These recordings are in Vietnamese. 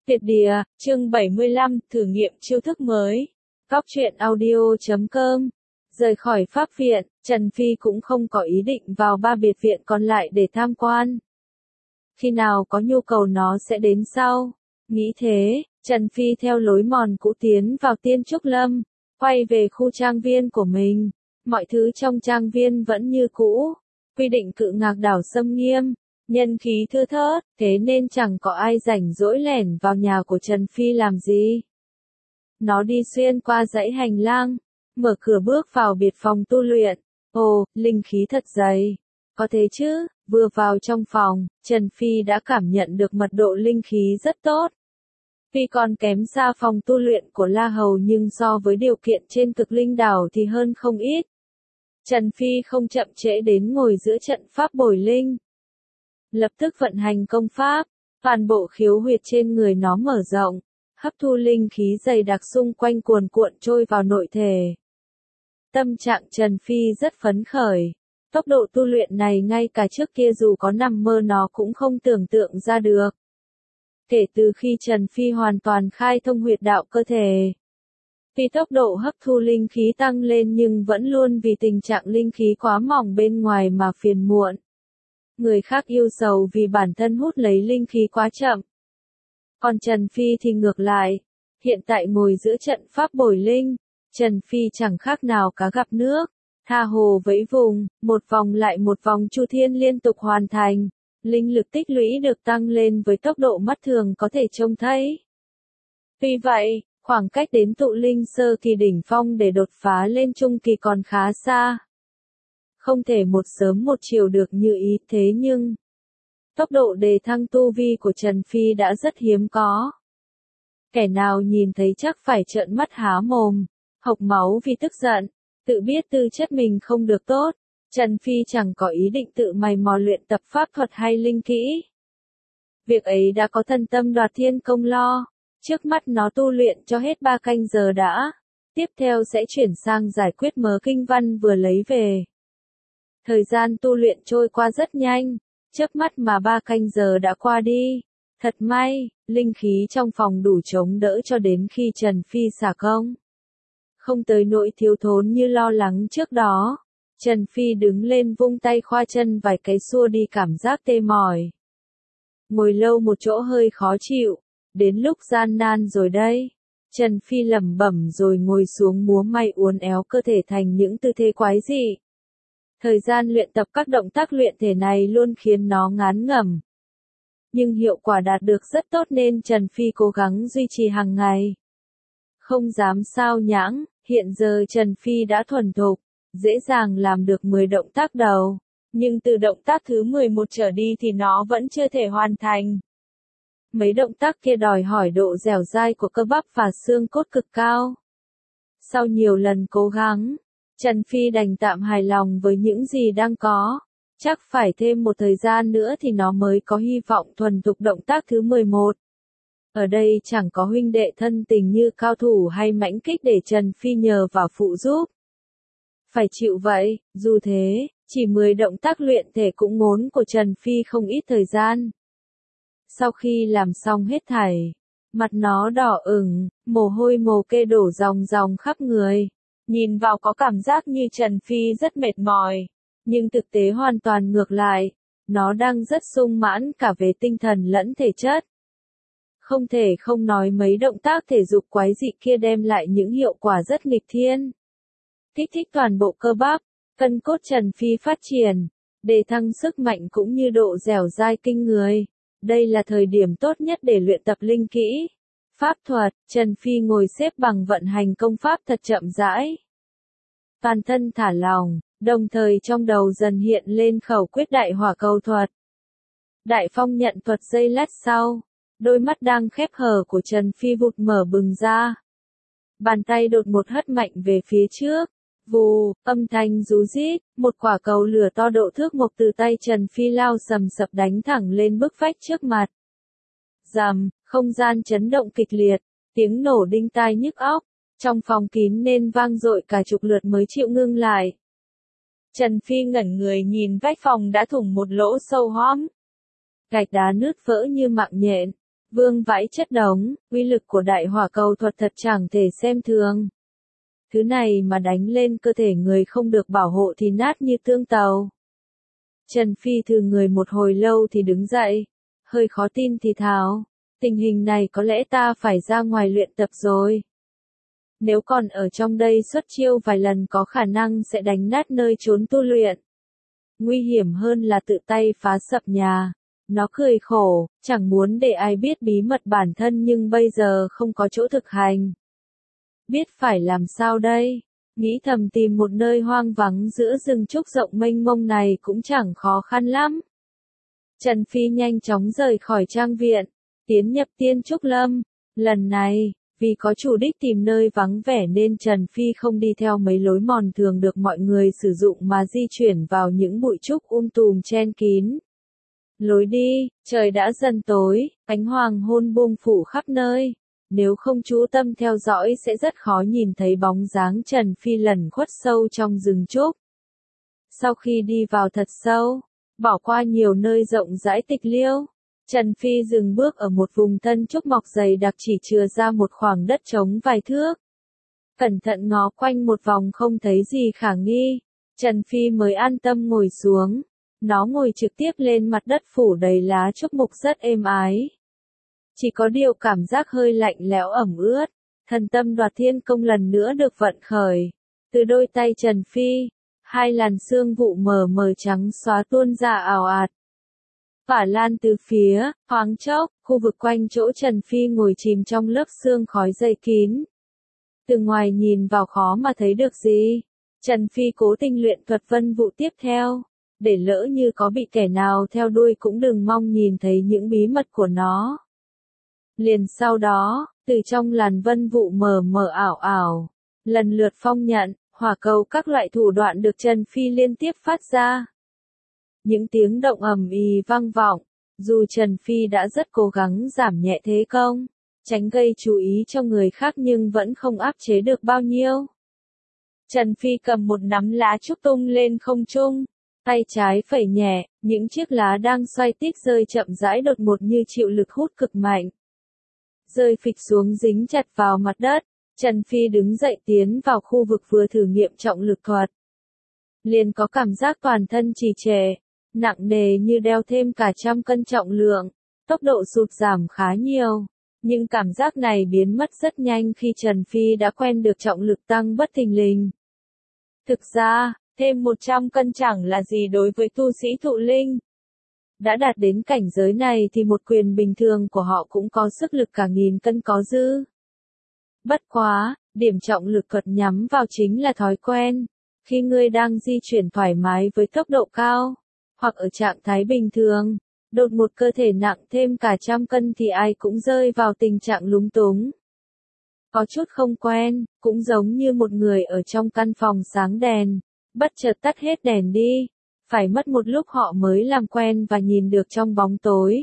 Tuyệt địa, chương 75, thử nghiệm chiêu thức mới. Góc truyện audio.com. Rời khỏi pháp viện, Trần Phi cũng không có ý định vào ba biệt viện còn lại để tham quan. Khi nào có nhu cầu nó sẽ đến sau. Nghĩ thế, Trần Phi theo lối mòn cũ tiến vào Tiên Trúc Lâm, quay về khu trang viên của mình. Mọi thứ trong trang viên vẫn như cũ. Quy định cự ngạc đảo xâm nghiêm. Nhân khí thưa thớt, thế nên chẳng có ai rảnh rỗi lẻn vào nhà của Trần Phi làm gì. Nó đi xuyên qua dãy hành lang, mở cửa bước vào biệt phòng tu luyện. Ồ, linh khí thật dày. Có thế chứ, vừa vào trong phòng, Trần Phi đã cảm nhận được mật độ linh khí rất tốt. Tuy còn kém xa phòng tu luyện của La Hầu nhưng so với điều kiện trên Cực Linh đảo thì hơn không ít. Trần Phi không chậm trễ đến ngồi giữa trận pháp bồi linh. Lập tức vận hành công pháp, toàn bộ khiếu huyệt trên người nó mở rộng, hấp thu linh khí dày đặc xung quanh cuồn cuộn trôi vào nội thể. Tâm trạng Trần Phi rất phấn khởi, tốc độ tu luyện này ngay cả trước kia dù có nằm mơ nó cũng không tưởng tượng ra được. Kể từ khi Trần Phi hoàn toàn khai thông huyệt đạo cơ thể, tuy tốc độ hấp thu linh khí tăng lên nhưng vẫn luôn vì tình trạng linh khí quá mỏng bên ngoài mà phiền muộn. Người khác yêu sầu vì bản thân hút lấy linh khí quá chậm. Còn Trần Phi thì ngược lại, hiện tại ngồi giữa trận pháp bồi linh, Trần Phi chẳng khác nào cá gặp nước, tha hồ vẫy vùng, một vòng lại một vòng chu thiên liên tục hoàn thành, linh lực tích lũy được tăng lên với tốc độ mắt thường có thể trông thấy. Tuy vậy, khoảng cách đến tụ linh sơ kỳ đỉnh phong để đột phá lên trung kỳ còn khá xa. Không thể một sớm một chiều được như ý thế nhưng tốc độ đề thăng tu vi của Trần Phi đã rất hiếm có. Kẻ nào nhìn thấy chắc phải trợn mắt há mồm, hộc máu vì tức giận, tự biết tư chất mình không được tốt. Trần Phi chẳng có ý định tự mày mò luyện tập pháp thuật hay linh kỹ. Việc ấy đã có Thần Tâm Đoạt Thiên Công lo, trước mắt nó tu luyện cho hết 3 canh giờ đã, tiếp theo sẽ chuyển sang giải quyết mớ kinh văn vừa lấy về. Thời gian tu luyện trôi qua rất nhanh, chớp mắt mà 3 canh giờ đã qua đi. Thật may, linh khí trong phòng đủ chống đỡ cho đến khi Trần Phi xả công. Không tới nỗi thiếu thốn như lo lắng trước đó. Trần Phi đứng lên vung tay khoa chân vài cái xua đi cảm giác tê mỏi. Ngồi lâu một chỗ hơi khó chịu, đến lúc gian nan rồi đây. Trần Phi lẩm bẩm rồi ngồi xuống múa may uốn éo cơ thể thành những tư thế quái dị. Thời gian luyện tập các động tác luyện thể này luôn khiến nó ngán ngẩm. Nhưng hiệu quả đạt được rất tốt nên Trần Phi cố gắng duy trì hàng ngày. Không dám sao nhãng, hiện giờ Trần Phi đã thuần thục, dễ dàng làm được 10 động tác đầu. Nhưng từ động tác thứ 11 trở đi thì nó vẫn chưa thể hoàn thành. Mấy động tác kia đòi hỏi độ dẻo dai của cơ bắp và xương cốt cực cao. Sau nhiều lần cố gắng, Trần Phi đành tạm hài lòng với những gì đang có. Chắc phải thêm một thời gian nữa thì nó mới có hy vọng thuần thục động tác thứ 11. Ở đây chẳng có huynh đệ thân tình như cao thủ hay mãnh kích để Trần Phi nhờ vào phụ giúp. Phải chịu vậy, dù thế, chỉ 10 động tác luyện thể cũng ngốn của Trần Phi không ít thời gian. Sau khi làm xong hết thảy, mặt nó đỏ ửng, mồ hôi mồ kê đổ ròng ròng khắp người. Nhìn vào có cảm giác như Trần Phi rất mệt mỏi, nhưng thực tế hoàn toàn ngược lại, nó đang rất sung mãn cả về tinh thần lẫn thể chất. Không thể không nói mấy động tác thể dục quái dị kia đem lại những hiệu quả rất nghịch thiên. Kích thích toàn bộ cơ bắp, cân cốt Trần Phi phát triển, để thăng sức mạnh cũng như độ dẻo dai kinh người. Đây là thời điểm tốt nhất để luyện tập linh kỹ. Pháp thuật, Trần Phi ngồi xếp bằng vận hành công pháp thật chậm rãi. Toàn thân thả lỏng, đồng thời trong đầu dần hiện lên khẩu quyết đại hỏa cầu thuật. Đại phong nhận thuật giây lát sau, đôi mắt đang khép hờ của Trần Phi vụt mở bừng ra. Bàn tay đột một hất mạnh về phía trước, vù, âm thanh rú rít, một quả cầu lửa to độ thước mộc từ tay Trần Phi lao sầm sập đánh thẳng lên bức vách trước mặt. Rầm, không gian chấn động kịch liệt, tiếng nổ đinh tai nhức óc, trong phòng kín nên vang dội cả chục lượt mới chịu ngưng lại. Trần Phi ngẩn người nhìn vách phòng đã thủng một lỗ sâu hoắm. Gạch đá nứt vỡ như mạng nhện, vương vãi chất đống, uy lực của đại hỏa cầu thuật thật chẳng thể xem thường. Thứ này mà đánh lên cơ thể người không được bảo hộ thì nát như tương tàu. Trần Phi thừ người một hồi lâu thì đứng dậy, hơi khó tin thì thào, tình hình này có lẽ ta phải ra ngoài luyện tập rồi. Nếu còn ở trong đây xuất chiêu vài lần có khả năng sẽ đánh nát nơi trốn tu luyện. Nguy hiểm hơn là tự tay phá sập nhà. Nó cười khổ, chẳng muốn để ai biết bí mật bản thân nhưng bây giờ không có chỗ thực hành. Biết phải làm sao đây? Nghĩ thầm tìm một nơi hoang vắng giữa rừng trúc rộng mênh mông này cũng chẳng khó khăn lắm. Trần Phi nhanh chóng rời khỏi trang viện, tiến nhập Tiên Trúc Lâm. Lần này, vì có chủ đích tìm nơi vắng vẻ nên Trần Phi không đi theo mấy lối mòn thường được mọi người sử dụng mà di chuyển vào những bụi trúc tùm chen kín. Lối đi, trời đã dần tối, ánh hoàng hôn buông phủ khắp nơi. Nếu không chú tâm theo dõi sẽ rất khó nhìn thấy bóng dáng Trần Phi lẩn khuất sâu trong rừng trúc. Sau khi đi vào thật sâu, bỏ qua nhiều nơi rộng rãi tịch liêu, Trần Phi dừng bước ở một vùng tân trúc mọc dày đặc chỉ chừa ra một khoảng đất trống vài thước. Cẩn thận ngó quanh một vòng không thấy gì khả nghi, Trần Phi mới an tâm ngồi xuống. Nó ngồi trực tiếp lên mặt đất phủ đầy lá trúc mục rất êm ái. Chỉ có điều cảm giác hơi lạnh lẽo ẩm ướt, thần tâm đoạt thiên công lần nữa được vận khởi. Từ đôi tay Trần Phi, hai làn sương vụ mờ mờ trắng xóa tuôn ra ào ạt. Phả lan từ phía, thoáng chốc, khu vực quanh chỗ Trần Phi ngồi chìm trong lớp sương khói dày kín. Từ ngoài nhìn vào khó mà thấy được gì. Trần Phi cố tình luyện thuật vân vụ tiếp theo, để lỡ như có bị kẻ nào theo đuôi cũng đừng mong nhìn thấy những bí mật của nó. Liền sau đó, từ trong làn vân vụ mờ mờ ảo ảo, lần lượt phong nhận, hỏa cầu các loại thủ đoạn được Trần Phi liên tiếp phát ra. Những tiếng động ầm ĩ vang vọng, dù Trần Phi đã rất cố gắng giảm nhẹ thế công, tránh gây chú ý cho người khác nhưng vẫn không áp chế được bao nhiêu. Trần Phi cầm một nắm lá trúc tung lên không trung, tay trái phẩy nhẹ, những chiếc lá đang xoay tít rơi chậm rãi đột ngột như chịu lực hút cực mạnh. Rơi phịch xuống dính chặt vào mặt đất, Trần Phi đứng dậy tiến vào khu vực vừa thử nghiệm trọng lực thuật. Liền có cảm giác toàn thân trì trệ, nặng nề như đeo thêm cả 100 cân trọng lượng, tốc độ sụt giảm khá nhiều. Nhưng cảm giác này biến mất rất nhanh khi Trần Phi đã quen được trọng lực tăng bất thình lình. Thực ra, thêm 100 cân chẳng là gì đối với tu sĩ thụ linh. Đã đạt đến cảnh giới này thì một quyền bình thường của họ cũng có sức lực cả 1000 cân có dư. Bất quá, điểm trọng lực thuật nhắm vào chính là thói quen. Khi ngươi đang di chuyển thoải mái với tốc độ cao, hoặc ở trạng thái bình thường, đột một cơ thể nặng thêm cả 100 cân thì ai cũng rơi vào tình trạng lúng túng. Có chút không quen, cũng giống như một người ở trong căn phòng sáng đèn, bất chợt tắt hết đèn đi. Phải mất một lúc họ mới làm quen và nhìn được trong bóng tối.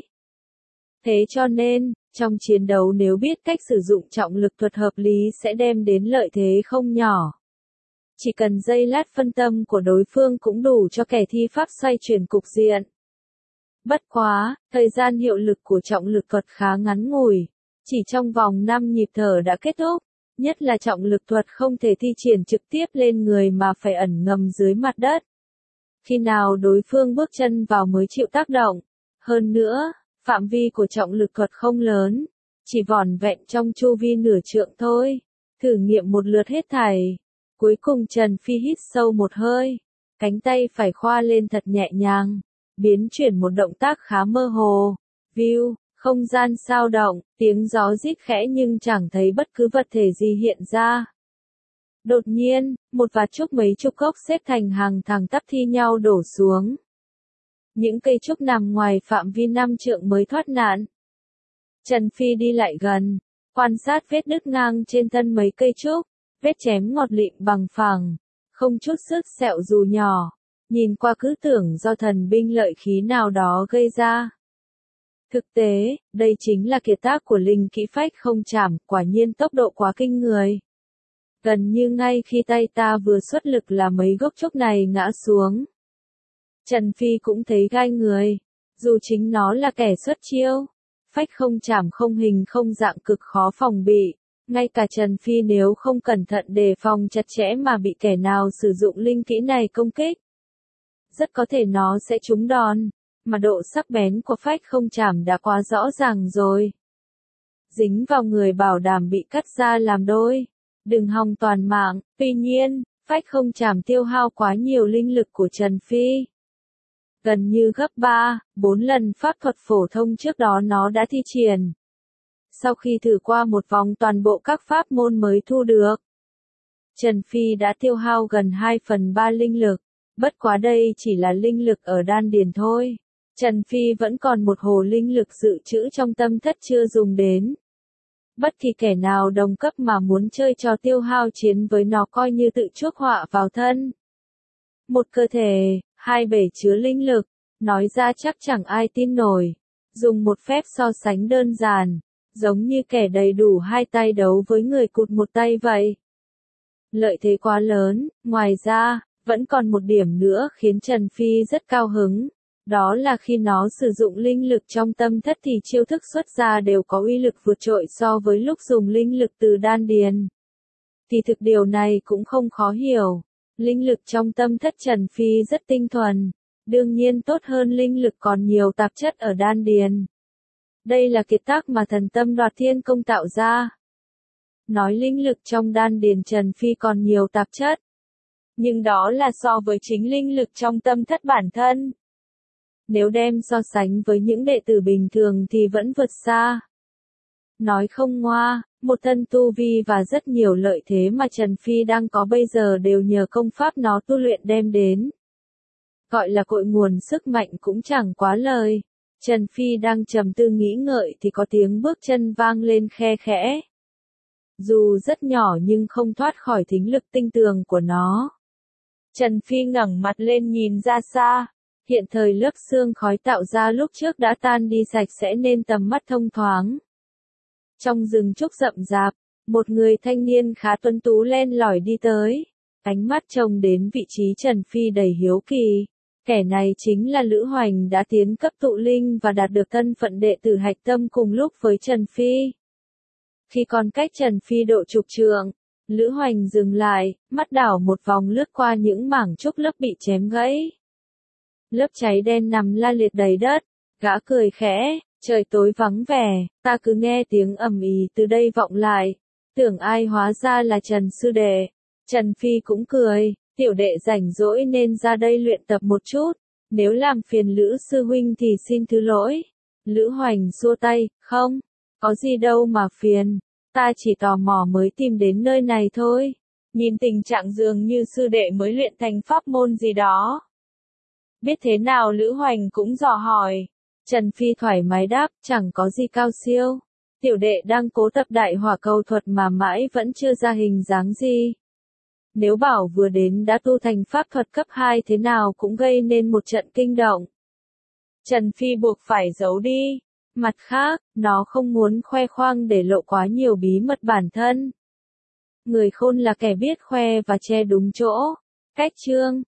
Thế cho nên, trong chiến đấu nếu biết cách sử dụng trọng lực thuật hợp lý sẽ đem đến lợi thế không nhỏ. Chỉ cần giây lát phân tâm của đối phương cũng đủ cho kẻ thi pháp xoay chuyển cục diện. Bất quá, thời gian hiệu lực của trọng lực thuật khá ngắn ngủi. Chỉ trong vòng 5 nhịp thở đã kết thúc. Nhất là trọng lực thuật không thể thi triển trực tiếp lên người mà phải ẩn ngầm dưới mặt đất. Khi nào đối phương bước chân vào mới chịu tác động. Hơn nữa, phạm vi của trọng lực thuật không lớn, chỉ vỏn vẹn trong chu vi nửa trượng thôi. Thử nghiệm một lượt hết thảy. Cuối cùng Trần Phi hít sâu một hơi, cánh tay phải khoa lên thật nhẹ nhàng, biến chuyển một động tác khá mơ hồ. View, không gian sao động, tiếng gió rít khẽ nhưng chẳng thấy bất cứ vật thể gì hiện ra. Đột nhiên, một vạt trúc mấy chục gốc xếp thành hàng thẳng tắp thi nhau đổ xuống. Những cây trúc nằm ngoài phạm vi 5 trượng mới thoát nạn. Trần Phi đi lại gần, quan sát vết đứt ngang trên thân mấy cây trúc, vết chém ngọt lịm bằng phẳng, không chút xước sẹo dù nhỏ, nhìn qua cứ tưởng do thần binh lợi khí nào đó gây ra. Thực tế, đây chính là kiệt tác của linh kỹ phách không chạm, quả nhiên tốc độ quá kinh người. Gần như ngay khi tay ta vừa xuất lực là mấy gốc trúc này ngã xuống. Trần Phi cũng thấy gai người, dù chính nó là kẻ xuất chiêu. phách không chạm không hình không dạng cực khó phòng bị. Ngay cả Trần Phi nếu không cẩn thận đề phòng chặt chẽ mà bị kẻ nào sử dụng linh kỹ này công kích, rất có thể nó sẽ trúng đòn, mà độ sắc bén của phách không chạm đã quá rõ ràng rồi. Dính vào người bảo đảm bị cắt ra làm đôi, đừng hòng toàn mạng. Tuy nhiên, phách không chạm tiêu hao quá nhiều linh lực của Trần Phi. Gần như gấp 3, 4 lần pháp thuật phổ thông trước đó nó đã thi triển. Sau khi thử qua một vòng toàn bộ các pháp môn mới thu được, Trần Phi đã tiêu hao gần 2/3 linh lực. Bất quá đây chỉ là linh lực ở đan điền thôi. Trần Phi vẫn còn một hồ linh lực dự trữ trong tâm thất chưa dùng đến. Bất kỳ kẻ nào đồng cấp mà muốn chơi trò tiêu hao chiến với nó coi như tự chuốc họa vào thân. Một cơ thể, hai bể chứa linh lực, nói ra chắc chẳng ai tin nổi. Dùng một phép so sánh đơn giản, giống như kẻ đầy đủ hai tay đấu với người cụt một tay vậy. Lợi thế quá lớn. Ngoài ra, vẫn còn một điểm nữa khiến Trần Phi rất cao hứng. Đó là khi nó sử dụng linh lực trong tâm thất thì chiêu thức xuất ra đều có uy lực vượt trội so với lúc dùng linh lực từ đan điền. Thì thực điều này cũng không khó hiểu. Linh lực trong tâm thất Trần Phi rất tinh thuần, đương nhiên tốt hơn linh lực còn nhiều tạp chất ở đan điền. Đây là kiệt tác mà thần tâm đoạt thiên công tạo ra. Nói linh lực trong đan điền Trần Phi còn nhiều tạp chất, nhưng đó là so với chính linh lực trong tâm thất bản thân. Nếu đem so sánh với những đệ tử bình thường thì vẫn vượt xa. Nói không ngoa, một thân tu vi và rất nhiều lợi thế mà Trần Phi đang có bây giờ đều nhờ công pháp nó tu luyện đem đến. Gọi là cội nguồn sức mạnh cũng chẳng quá lời. Trần Phi đang trầm tư nghĩ ngợi thì có tiếng bước chân vang lên khe khẽ. Dù rất nhỏ nhưng không thoát khỏi thính lực tinh tường của nó. Trần Phi ngẩng mặt lên nhìn ra xa. Hiện thời lớp sương khói tạo ra lúc trước đã tan đi sạch sẽ nên tầm mắt thông thoáng. Trong rừng trúc rậm rạp, một người thanh niên khá tuấn tú len lỏi đi tới. Ánh mắt trông đến vị trí Trần Phi đầy hiếu kỳ. Kẻ này chính là Lữ Hoành đã tiến cấp tụ linh và đạt được thân phận đệ tử hạch tâm cùng lúc với Trần Phi. Khi còn cách Trần Phi độ chục trượng, Lữ Hoành dừng lại, mắt đảo một vòng lướt qua những mảng trúc lớp bị chém gãy. Lớp cháy đen nằm la liệt đầy đất, gã cười khẽ, trời tối vắng vẻ, ta cứ nghe tiếng ầm ĩ từ đây vọng lại, tưởng ai hóa ra là Trần sư đệ. Trần Phi cũng cười, tiểu đệ rảnh rỗi nên ra đây luyện tập một chút, nếu làm phiền Lữ sư huynh thì xin thứ lỗi. Lữ Hoành xua tay, không, có gì đâu mà phiền, ta chỉ tò mò mới tìm đến nơi này thôi. Nhìn tình trạng dường như sư đệ mới luyện thành pháp môn gì đó. Biết thế nào Lữ Hoành cũng dò hỏi. Trần Phi thoải mái đáp, chẳng có gì cao siêu. Tiểu đệ đang cố tập đại hỏa cầu thuật mà mãi vẫn chưa ra hình dáng gì. Nếu bảo vừa đến đã tu thành pháp thuật cấp 2 thế nào cũng gây nên một trận kinh động. Trần Phi buộc phải giấu đi. Mặt khác, nó không muốn khoe khoang để lộ quá nhiều bí mật bản thân. Người khôn là kẻ biết khoe và che đúng chỗ. Cách chương